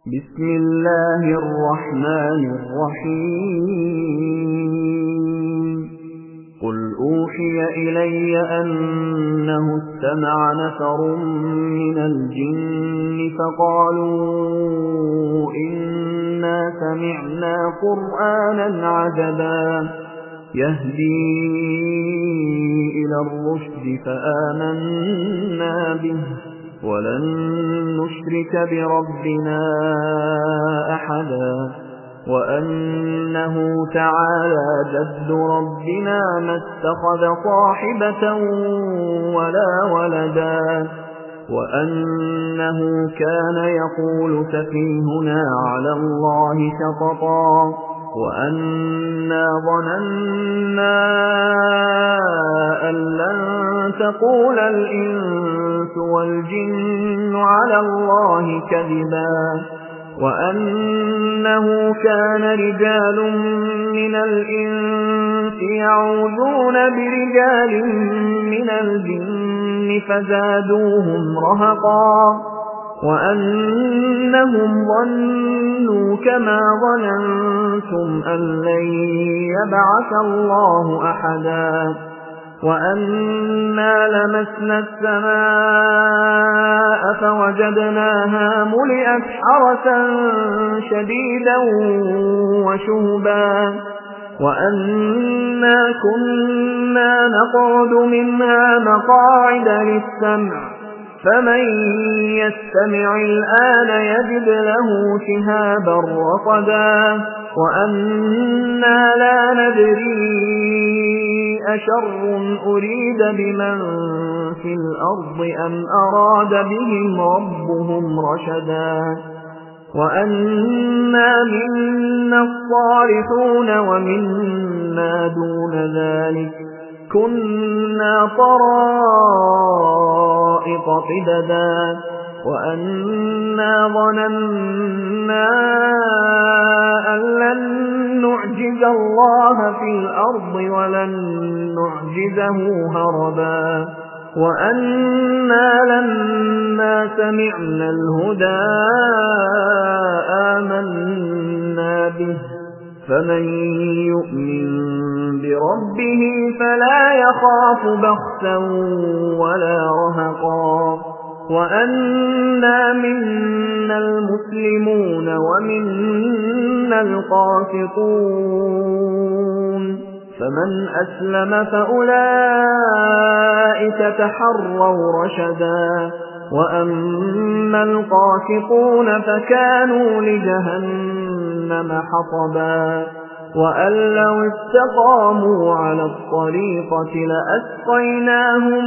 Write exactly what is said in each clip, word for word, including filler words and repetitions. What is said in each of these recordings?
بسم الله الرحمن الرحيم قل أوحي إلي أنه استمع نفر من الجن فقالوا إنا سمعنا قرآنا عجبا يهدي إلى الرشد فآمنا به ولن نشرك بربنا أحدا وأنه تعالى جد ربنا ما اتخذ صاحبة ولا ولدا وأنه كان يقول سفيهنا على الله شططا وأنا ظننا أن لن تقول الإنس والجن على الله كذبا وأنه كان رجال من الإنس يعوذون برجال من الجن فزادوهم رهقا وأنهم ظنوا كما ظننتم أن لن يبعث الله أحدا وأنا لمسنا السماء فوجدناها ملئت حرسا شديدا وشهبا وأنا كنا نقعد منها مقاعد للسمع فمن يستمع الآن يجد له شهابا رصدا وأنا لا ندري أشر أريد بمن في الأرض أم أراد بهم ربهم رشدا وأنا منا الصالحون ومنا دون ذلك كنا طرائق قددا وأنا ظننا أن لن نعجز الله في الأرض ولن نعجزه هربا وأنا لما سمعنا الهدى آمنا به فمن يؤمن بربه فلا يخاف بخسا ولا رهقا وأنا منا المسلمون ومنا القاسطون فمن أسلم فأولئك تحروا رشدا وأما القاسطون فكانوا لجهنم حطبا وأن لو استقاموا على الطريقة لأسقيناهم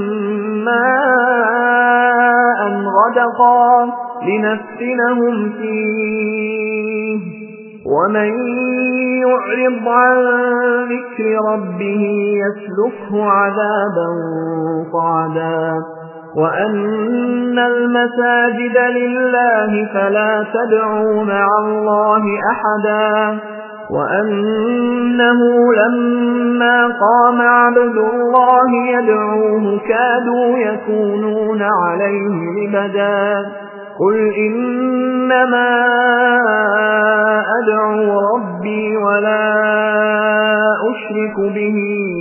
ماء غدقا لنفتنهم فيه ومن يعرض عن ذكر ربه يسلكه عذابا صعدا وأن المساجد لله فلا تدعوا مع الله أحدا وأنه لما قام عبد الله يدعوه كادوا يكونون عليه لبدا قل إنما أدعو ربي ولا أشرك به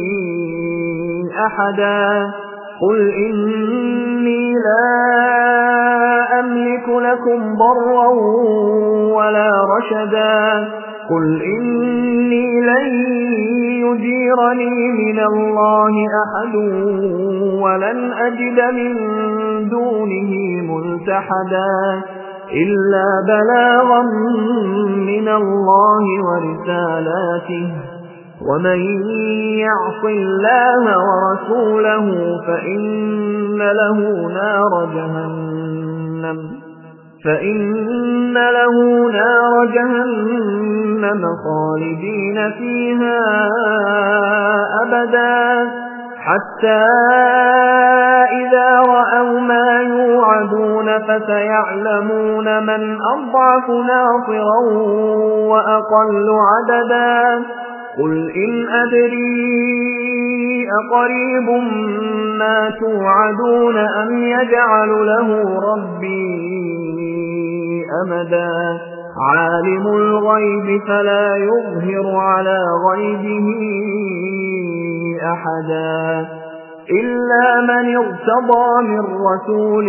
أحدا قل إني لا أملك لكم ضرا ولا رشدا قل إني لن يجيرني من الله أحد ولن أجد من دونه ملتحدا إلا بلاغا من الله ورسالاته ومن يعص الله ورسوله فإن له نار جهنم فإن له نار جهنم خالدين فيها أبدا حتى إذا رأوا ما يوعدون فسيعلمون من أضعف ناصرا وأقل عددا قل إن أدري أقريب ما توعدون أم يجعل له ربي أمدا عالم الغيب فلا يظهر على غيبه أحدا إلا من ارتضى من رسول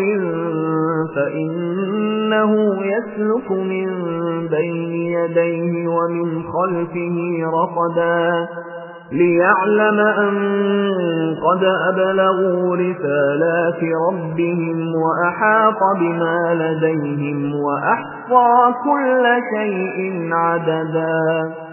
فإنه يسلك من بين يديه ومن خلفه رصدا ليعلم أن قد أبلغوا رسالات ربهم وأحاط بما لديهم وأحصى كل شيء عددا